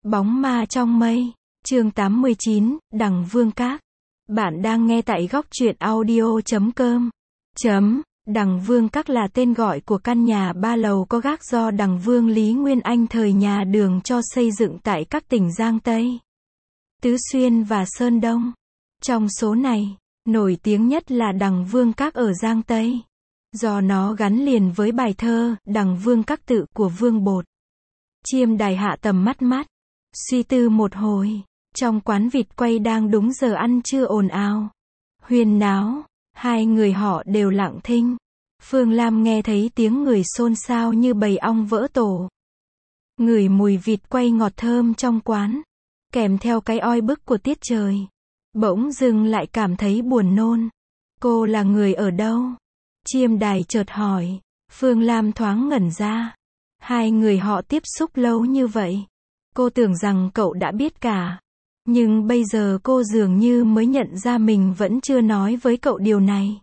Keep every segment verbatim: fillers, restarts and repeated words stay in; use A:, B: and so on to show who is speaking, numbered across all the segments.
A: Bóng ma trong mây, chương tám mươi chín, Đằng Vương Các. Bạn đang nghe tại góc truyện audio chấm com. Chấm, Đằng Vương Các là tên gọi của căn nhà ba lầu có gác do Đằng Vương Lý Nguyên Anh thời nhà Đường cho xây dựng tại các tỉnh Giang Tây, Tứ Xuyên và Sơn Đông. Trong số này, nổi tiếng nhất là Đằng Vương Các ở Giang Tây, do nó gắn liền với bài thơ Đằng Vương Các Tự của Vương Bột. Chiêm Đài hạ tầm mắt mắt, suy tư một hồi. Trong quán vịt quay đang đúng giờ ăn trưa ồn ào, huyên náo, hai người họ đều lặng thinh. Phương Lam nghe thấy tiếng người xôn xao như bầy ong vỡ tổ. Ngửi mùi vịt quay ngọt thơm trong quán, kèm theo cái oi bức của tiết trời. Bỗng dưng lại cảm thấy buồn nôn. Cô là người ở đâu? Chiêm Đài chợt hỏi. Phương Lam thoáng ngẩn ra. Hai người họ tiếp xúc lâu như vậy, cô tưởng rằng cậu đã biết cả. Nhưng bây giờ cô dường như mới nhận ra mình vẫn chưa nói với cậu điều này.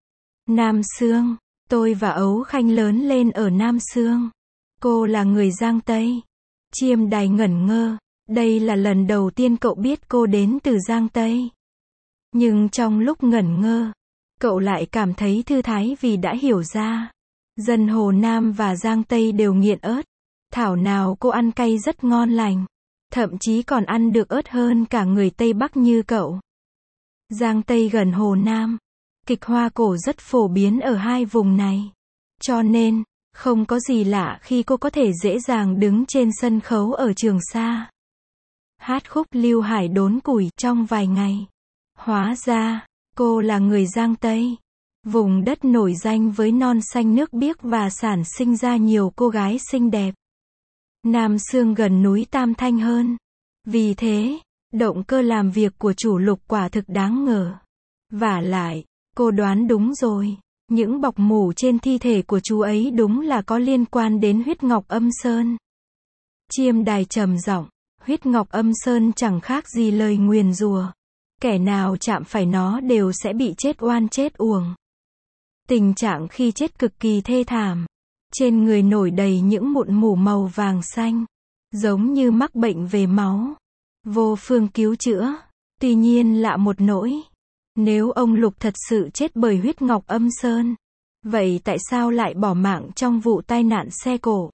A: Nam Xương, tôi và Ấu Khanh lớn lên ở Nam Xương. Cô là người Giang Tây. Chiêm Đài ngẩn ngơ, đây là lần đầu tiên cậu biết cô đến từ Giang Tây. Nhưng trong lúc ngẩn ngơ, cậu lại cảm thấy thư thái vì đã hiểu ra. Dân Hồ Nam và Giang Tây đều nghiện ớt. Thảo nào cô ăn cay rất ngon lành. Thậm chí còn ăn được ớt hơn cả người Tây Bắc như cậu. Giang Tây gần Hồ Nam. Kịch hoa cổ rất phổ biến ở hai vùng này. Cho nên, không có gì lạ khi cô có thể dễ dàng đứng trên sân khấu ở Trường Sa, hát khúc Lưu Hải đốn củi trong vài ngày. Hóa ra, cô là người Giang Tây. Vùng đất nổi danh với non xanh nước biếc và sản sinh ra nhiều cô gái xinh đẹp. Nam Xương gần núi Tam Thanh hơn. Vì thế, động cơ làm việc của chủ Lục quả thực đáng ngờ. Vả lại, cô đoán đúng rồi. Những bọc mủ trên thi thể của chú ấy đúng là có liên quan đến huyết ngọc âm sơn. Chiêm Đài trầm giọng, huyết ngọc âm sơn chẳng khác gì lời nguyền rủa. Kẻ nào chạm phải nó đều sẽ bị chết oan chết uổng. Tình trạng khi chết cực kỳ thê thảm. Trên người nổi đầy những mụn mủ màu vàng xanh, giống như mắc bệnh về máu. Vô phương cứu chữa. Tuy nhiên lạ một nỗi, nếu ông Lục thật sự chết bởi huyết ngọc âm sơn, vậy tại sao lại bỏ mạng trong vụ tai nạn xe cộ?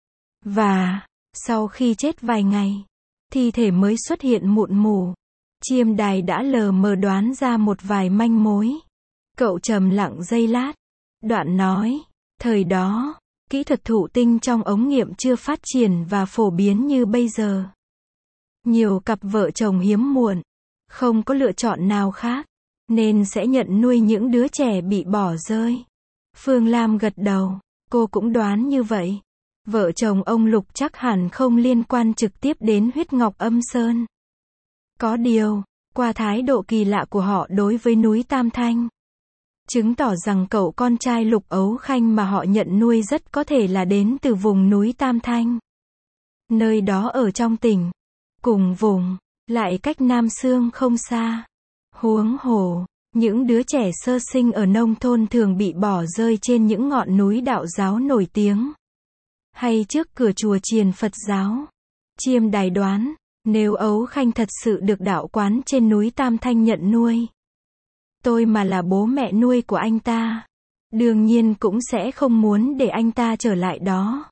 A: Và, sau khi chết vài ngày, thi thể mới xuất hiện mụn mủ. Chiêm Đài đã lờ mờ đoán ra một vài manh mối. Cậu trầm lặng giây lát, đoạn nói, thời đó, kỹ thuật thụ tinh trong ống nghiệm chưa phát triển và phổ biến như bây giờ. Nhiều cặp vợ chồng hiếm muộn, không có lựa chọn nào khác, nên sẽ nhận nuôi những đứa trẻ bị bỏ rơi. Phương Lam gật đầu, cô cũng đoán như vậy. Vợ chồng ông Lục chắc hẳn không liên quan trực tiếp đến huyết ngọc âm sơn. Có điều, qua thái độ kỳ lạ của họ đối với núi Tam Thanh, chứng tỏ rằng cậu con trai Lục Ấu Khanh mà họ nhận nuôi rất có thể là đến từ vùng núi Tam Thanh. Nơi đó ở trong tỉnh, cùng vùng, lại cách Nam Xương không xa. Huống hồ, những đứa trẻ sơ sinh ở nông thôn thường bị bỏ rơi trên những ngọn núi đạo giáo nổi tiếng, hay trước cửa chùa chiền Phật giáo. Chiêm Đài đoán, nếu Ấu Khanh thật sự được đạo quán trên núi Tam Thanh nhận nuôi, tôi mà là bố mẹ nuôi của anh ta, đương nhiên cũng sẽ không muốn để anh ta trở lại đó.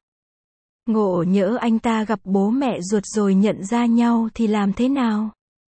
A: Ngộ nhỡ anh ta gặp bố mẹ ruột rồi nhận ra nhau thì làm thế nào?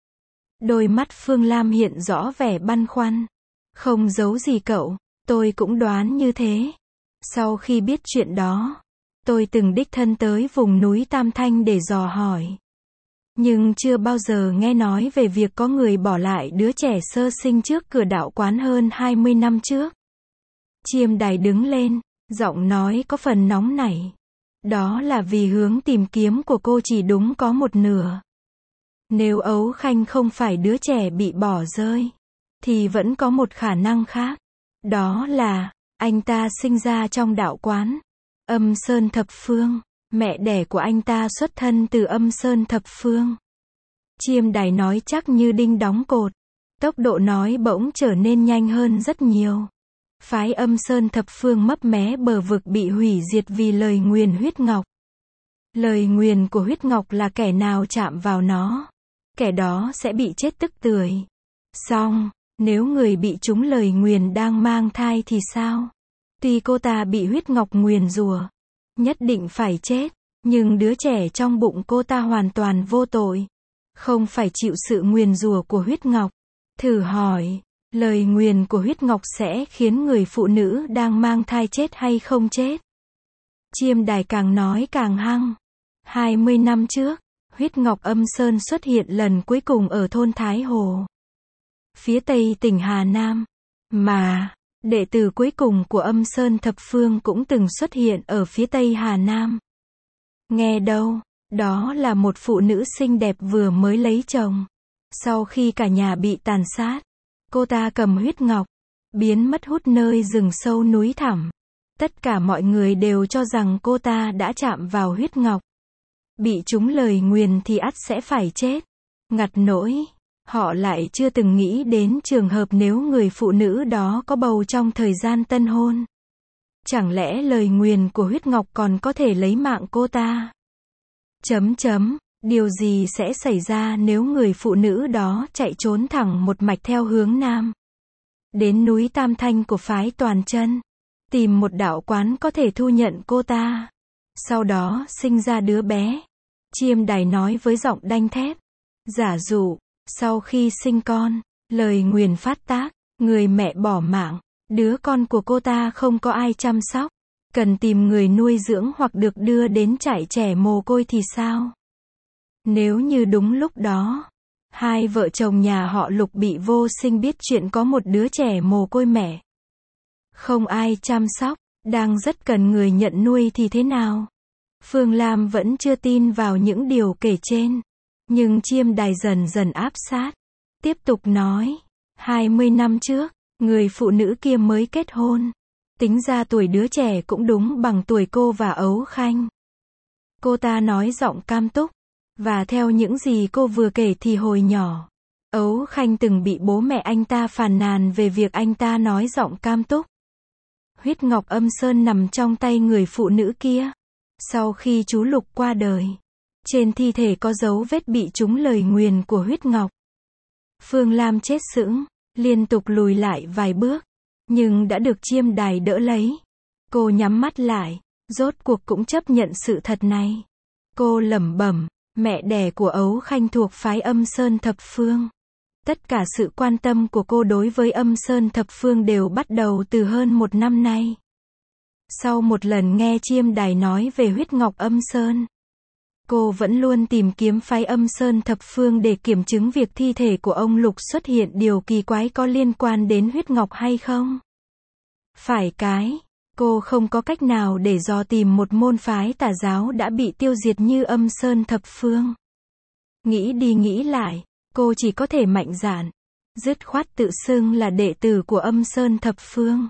A: Đôi mắt Phương Lam hiện rõ vẻ băn khoăn. Không giấu gì cậu, tôi cũng đoán như thế. Sau khi biết chuyện đó, tôi từng đích thân tới vùng núi Tam Thanh để dò hỏi. Nhưng chưa bao giờ nghe nói về việc có người bỏ lại đứa trẻ sơ sinh trước cửa đạo quán hơn hai mươi năm trước. Chiêm Đài đứng lên, giọng nói có phần nóng nảy. Đó là vì hướng tìm kiếm của cô chỉ đúng có một nửa. Nếu Ấu Khanh không phải đứa trẻ bị bỏ rơi, thì vẫn có một khả năng khác. Đó là, anh ta sinh ra trong đạo quán Âm Sơn Thập Phương. Mẹ đẻ của anh ta xuất thân từ Âm Sơn Thập Phương. Chiêm Đài nói chắc như đinh đóng cột. Tốc độ nói bỗng trở nên nhanh hơn rất nhiều. Phái Âm Sơn Thập Phương mấp mé bờ vực bị hủy diệt vì lời nguyền huyết ngọc. Lời nguyền của huyết ngọc là kẻ nào chạm vào nó, kẻ đó sẽ bị chết tức tưởi. Xong, nếu người bị trúng lời nguyền đang mang thai thì sao? Tuy cô ta bị huyết ngọc nguyền rủa, nhất định phải chết, nhưng đứa trẻ trong bụng cô ta hoàn toàn vô tội, không phải chịu sự nguyền rủa của huyết ngọc. Thử hỏi, lời nguyền của huyết ngọc sẽ khiến người phụ nữ đang mang thai chết hay không chết? Chiêm đài càng nói càng hăng. hai mươi năm trước, huyết ngọc âm sơn xuất hiện lần cuối cùng ở thôn Thái Hồ, phía tây tỉnh Hà Nam. Mà, đệ tử cuối cùng của âm sơn thập phương cũng từng xuất hiện ở phía tây Hà Nam. Nghe đâu, đó là một phụ nữ xinh đẹp vừa mới lấy chồng. Sau khi cả nhà bị tàn sát, cô ta cầm huyết ngọc, biến mất hút nơi rừng sâu núi thẳm. Tất cả mọi người đều cho rằng cô ta đã chạm vào huyết ngọc. Bị trúng lời nguyền thì ắt sẽ phải chết. Ngặt nỗi, họ lại chưa từng nghĩ đến trường hợp nếu người phụ nữ đó có bầu trong thời gian tân hôn. Chẳng lẽ lời nguyền của huyết ngọc còn có thể lấy mạng cô ta? Chấm chấm, điều gì sẽ xảy ra nếu người phụ nữ đó chạy trốn thẳng một mạch theo hướng nam, đến núi Tam Thanh của phái Toàn Chân, tìm một đạo quán có thể thu nhận cô ta, sau đó sinh ra đứa bé? Chiêm đài nói với giọng đanh thép. Giả dụ, sau khi sinh con, lời nguyền phát tác, người mẹ bỏ mạng, đứa con của cô ta không có ai chăm sóc, cần tìm người nuôi dưỡng hoặc được đưa đến trại trẻ mồ côi thì sao? Nếu như đúng lúc đó, hai vợ chồng nhà họ Lục bị vô sinh biết chuyện có một đứa trẻ mồ côi mẹ, không ai chăm sóc, đang rất cần người nhận nuôi thì thế nào? Phương Lam vẫn chưa tin vào những điều kể trên, nhưng chiêm đài dần dần áp sát, tiếp tục nói, hai mươi năm trước, người phụ nữ kia mới kết hôn, tính ra tuổi đứa trẻ cũng đúng bằng tuổi cô và Ấu Khanh. Cô ta nói giọng cam túc, và theo những gì cô vừa kể thì hồi nhỏ, Ấu Khanh từng bị bố mẹ anh ta phàn nàn về việc anh ta nói giọng cam túc. Huyết ngọc âm sơn nằm trong tay người phụ nữ kia. Sau khi chú Lục qua đời, trên thi thể có dấu vết bị trúng lời nguyền của huyết ngọc. Phương Lam chết sững, liên tục lùi lại vài bước, nhưng đã được chiêm đài đỡ lấy. Cô nhắm mắt lại, rốt cuộc cũng chấp nhận sự thật này. Cô lẩm bẩm, mẹ đẻ của Ấu Khanh thuộc phái âm sơn thập phương. Tất cả sự quan tâm của cô đối với âm sơn thập phương đều bắt đầu từ hơn một năm nay. Sau một lần nghe chiêm đài nói về huyết ngọc âm sơn, cô vẫn luôn tìm kiếm phái âm sơn thập phương để kiểm chứng việc thi thể của ông Lục xuất hiện điều kỳ quái có liên quan đến huyết ngọc hay không. Phải cái, cô không có cách nào để dò tìm một môn phái tà giáo đã bị tiêu diệt như âm sơn thập phương. Nghĩ đi nghĩ lại, cô chỉ có thể mạnh dạn, dứt khoát tự xưng là đệ tử của âm sơn thập phương.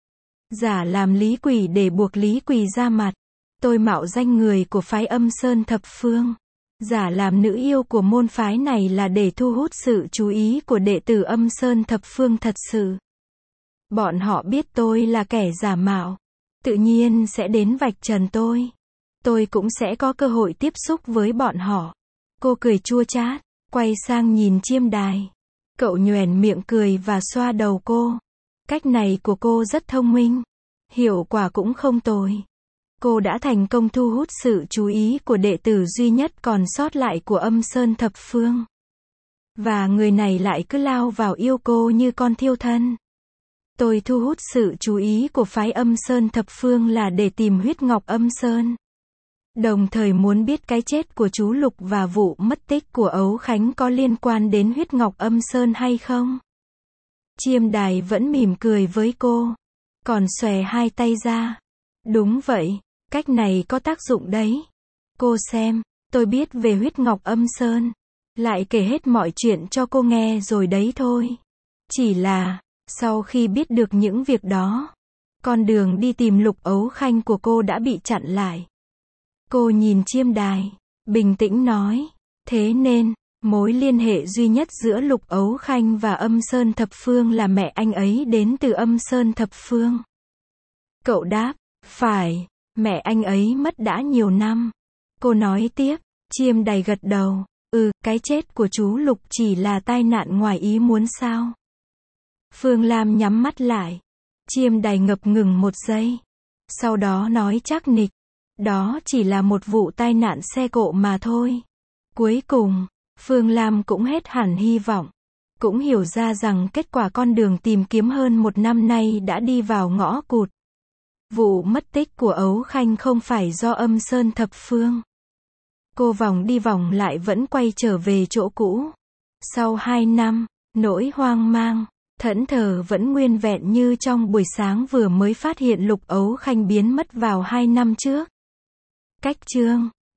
A: Giả làm lý quỷ để buộc lý quỷ ra mặt. Tôi mạo danh người của phái âm sơn thập phương. Giả làm nữ yêu của môn phái này là để thu hút sự chú ý của đệ tử âm sơn thập phương thật sự. Bọn họ biết tôi là kẻ giả mạo, tự nhiên sẽ đến vạch trần tôi. Tôi cũng sẽ có cơ hội tiếp xúc với bọn họ. Cô cười chua chát, quay sang nhìn chiêm đài. Cậu nhoẻn miệng cười và xoa đầu cô. Cách này của cô rất thông minh, hiệu quả cũng không tồi. Cô đã thành công thu hút sự chú ý của đệ tử duy nhất còn sót lại của âm sơn thập phương. Và người này lại cứ lao vào yêu cô như con thiêu thân. Tôi thu hút sự chú ý của phái âm sơn thập phương là để tìm huyết ngọc âm sơn. Đồng thời muốn biết cái chết của chú Lục và vụ mất tích của Ấu Khánh có liên quan đến huyết ngọc âm sơn hay không. Chiêm đài vẫn mỉm cười với cô, còn xòe hai tay ra. Đúng vậy, cách này có tác dụng đấy. Cô xem, tôi biết về huyết ngọc âm sơn. Lại kể hết mọi chuyện cho cô nghe rồi đấy thôi. Chỉ là, sau khi biết được những việc đó, con đường đi tìm Lục Ấu Khanh của cô đã bị chặn lại. Cô nhìn chiêm đài, bình tĩnh nói, thế nên, mối liên hệ duy nhất giữa Lục Ấu Khanh và âm sơn thập phương là mẹ anh ấy đến từ âm sơn thập phương. Cậu đáp, phải, mẹ anh ấy mất đã nhiều năm. Cô nói tiếp, Chiêm Đài gật đầu, ừ, cái chết của chú Lục chỉ là tai nạn ngoài ý muốn sao? Phương Lam nhắm mắt lại. Chiêm Đài ngập ngừng một giây. Sau đó nói chắc nịch, đó chỉ là một vụ tai nạn xe cộ mà thôi. Cuối cùng, Phương Lam cũng hết hẳn hy vọng. Cũng hiểu ra rằng kết quả con đường tìm kiếm hơn một năm nay đã đi vào ngõ cụt. Vụ mất tích của Ấu Khanh không phải do Âm Sơn thập phương. Cô vòng đi vòng lại vẫn quay trở về chỗ cũ. Sau hai năm, nỗi hoang mang, thẫn thờ vẫn nguyên vẹn như trong buổi sáng vừa mới phát hiện Lục Ấu Khanh biến mất vào hai năm trước. Cách chương